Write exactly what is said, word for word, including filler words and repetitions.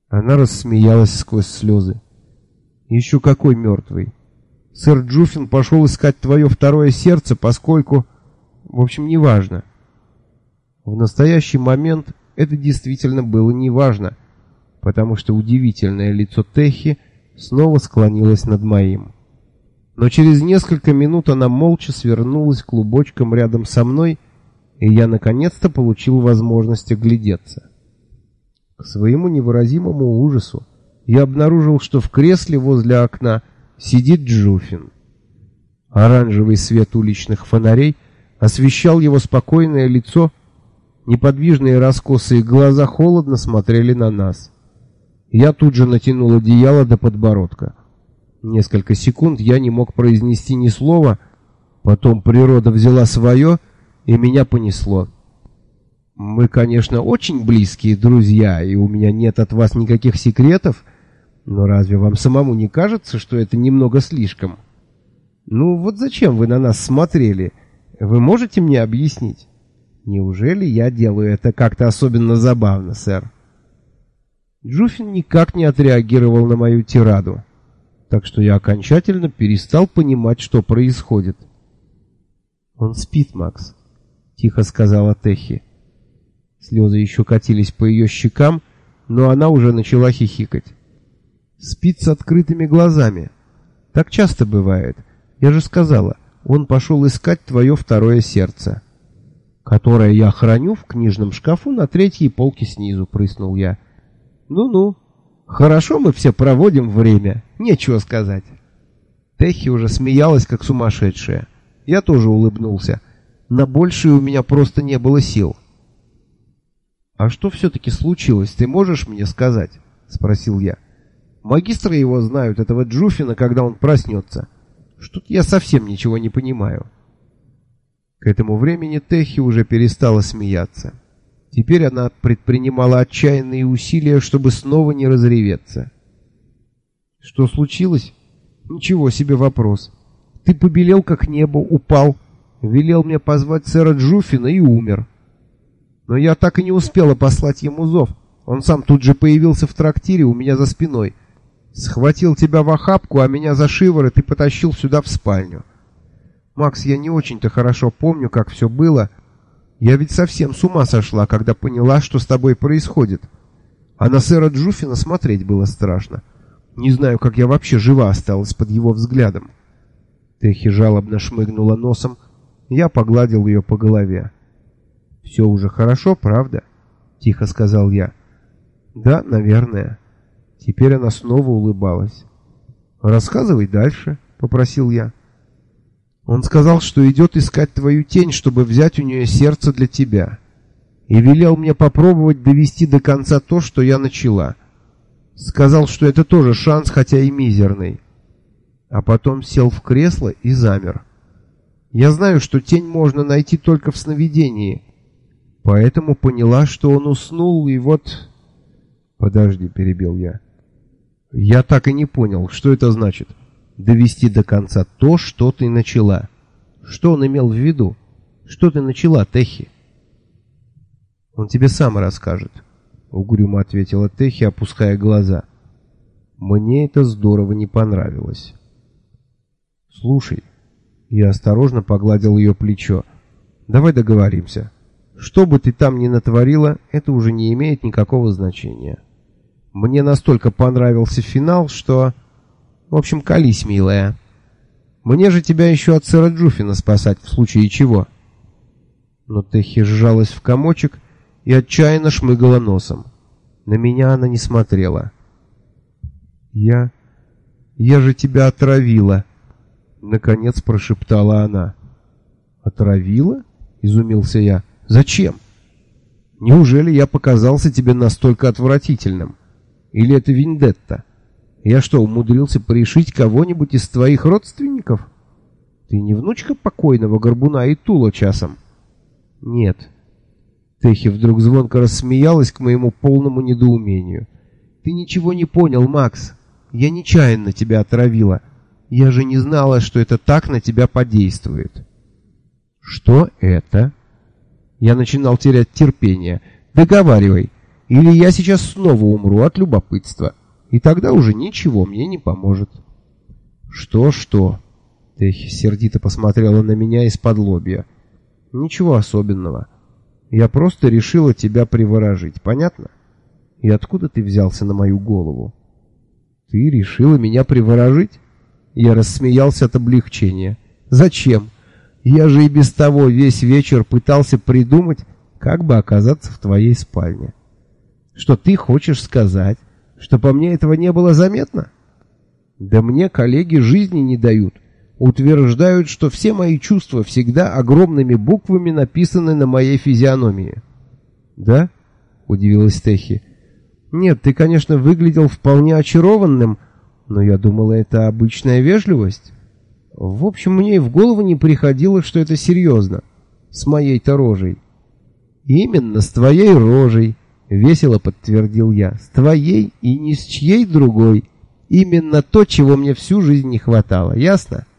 Она рассмеялась сквозь слезы. Еще какой мертвый. Сэр Джуффин пошел искать твое второе сердце, поскольку... В общем, неважно. В настоящий момент это действительно было неважно, потому что удивительное лицо Техи снова склонилось над моим. Но через несколько минут она молча свернулась клубочком рядом со мной, и я наконец-то получил возможность оглядеться. К своему невыразимому ужасу я обнаружил, что в кресле возле окна сидит Джуффин. Оранжевый свет уличных фонарей освещал его спокойное лицо, неподвижные раскосые глаза холодно смотрели на нас. Я тут же натянул одеяло до подбородка. Несколько секунд я не мог произнести ни слова, потом природа взяла свое, и меня понесло. Мы, конечно, очень близкие друзья, и у меня нет от вас никаких секретов, но разве вам самому не кажется, что это немного слишком? Ну вот зачем вы на нас смотрели? Вы можете мне объяснить? Неужели я делаю это как-то особенно забавно, сэр? Джуффин никак не отреагировал на мою тираду, так что я окончательно перестал понимать, что происходит. «Он спит, Макс», — тихо сказала Техи. Слезы еще катились по ее щекам, но она уже начала хихикать. «Спит с открытыми глазами. Так часто бывает. Я же сказала, он пошел искать твое второе сердце, которое я храню в книжном шкафу на третьей полке снизу», — прыснул я. «Ну-ну, хорошо мы все проводим время, нечего сказать». Техи уже смеялась, как сумасшедшая. Я тоже улыбнулся. На большее у меня просто не было сил. «А что все-таки случилось, ты можешь мне сказать?» — спросил я. «Магистры его знают, этого Джуффина, когда он проснется. Что-то я совсем ничего не понимаю». К этому времени Техи уже перестала смеяться. Теперь она предпринимала отчаянные усилия, чтобы снова не разреветься. «Что случилось? Ничего себе вопрос. Ты побелел, как небо, упал, велел мне позвать сэра Джуффина и умер. Но я так и не успела послать ему зов. Он сам тут же появился в трактире у меня за спиной. Схватил тебя в охапку, а меня за шиворот и потащил сюда в спальню. Макс, я не очень-то хорошо помню, как все было. Я ведь совсем с ума сошла, когда поняла, что с тобой происходит. А на сэра Джуффина смотреть было страшно. Не знаю, как я вообще жива осталась под его взглядом». Техи жалобно шмыгнула носом. Я погладил ее по голове. «Все уже хорошо, правда?» — тихо сказал я. «Да, наверное». Теперь она снова улыбалась. «Рассказывай дальше», — попросил я. «Он сказал, что идет искать твою тень, чтобы взять у нее сердце для тебя. И велел мне попробовать довести до конца то, что я начала. Сказал, что это тоже шанс, хотя и мизерный. А потом сел в кресло и замер. Я знаю, что тень можно найти только в сновидении, поэтому поняла, что он уснул, и вот...» «Подожди», — перебил я. «Я так и не понял, что это значит. Довести до конца то, что ты начала. Что он имел в виду? Что ты начала, Техи?» «Он тебе сам расскажет», — угрюмо ответила Техи, опуская глаза. Мне это здорово не понравилось. «Слушай», — я осторожно погладил ее плечо, — «давай договоримся. Что бы ты там ни натворила, это уже не имеет никакого значения. Мне настолько понравился финал, что... В общем, колись, милая. Мне же тебя еще от сэра Джуффина спасать, в случае чего». Но Техи сжалась в комочек и отчаянно шмыгала носом. На меня она не смотрела. «Я... я же тебя отравила», — наконец прошептала она. «Отравила?» — изумился я. «Зачем? Неужели я показался тебе настолько отвратительным? Или это вендетта? Я что, умудрился порешить кого-нибудь из твоих родственников? Ты не внучка покойного горбуна и Тула часом?» «Нет». Техи вдруг звонко рассмеялась к моему полному недоумению. «Ты ничего не понял, Макс. Я нечаянно тебя отравила. Я же не знала, что это так на тебя подействует». «Что это?» Я начинал терять терпение. «Договаривай. или я сейчас снова умру от любопытства, и тогда уже ничего мне не поможет». «Что-что?» Техи сердито посмотрела на меня из-под лобья. «Ничего особенного. Я просто решила тебя приворожить, понятно? И откуда ты взялся на мою голову?» «Ты решила меня приворожить?» Я рассмеялся от облегчения. «Зачем? Я же и без того весь вечер пытался придумать, как бы оказаться в твоей спальне. Что ты хочешь сказать, что по мне этого не было заметно? Да мне коллеги жизни не дают. Утверждают, что все мои чувства всегда огромными буквами написаны на моей физиономии». «Да?» — удивилась Техи. «Нет, ты, конечно, выглядел вполне очарованным, но я думала, это обычная вежливость. В общем, мне и в голову не приходило, что это серьезно. С моей-то рожей». «Именно с твоей рожей», — весело подтвердил я. «С твоей и ни с чьей другой. Именно то, чего мне всю жизнь не хватало. Ясно?»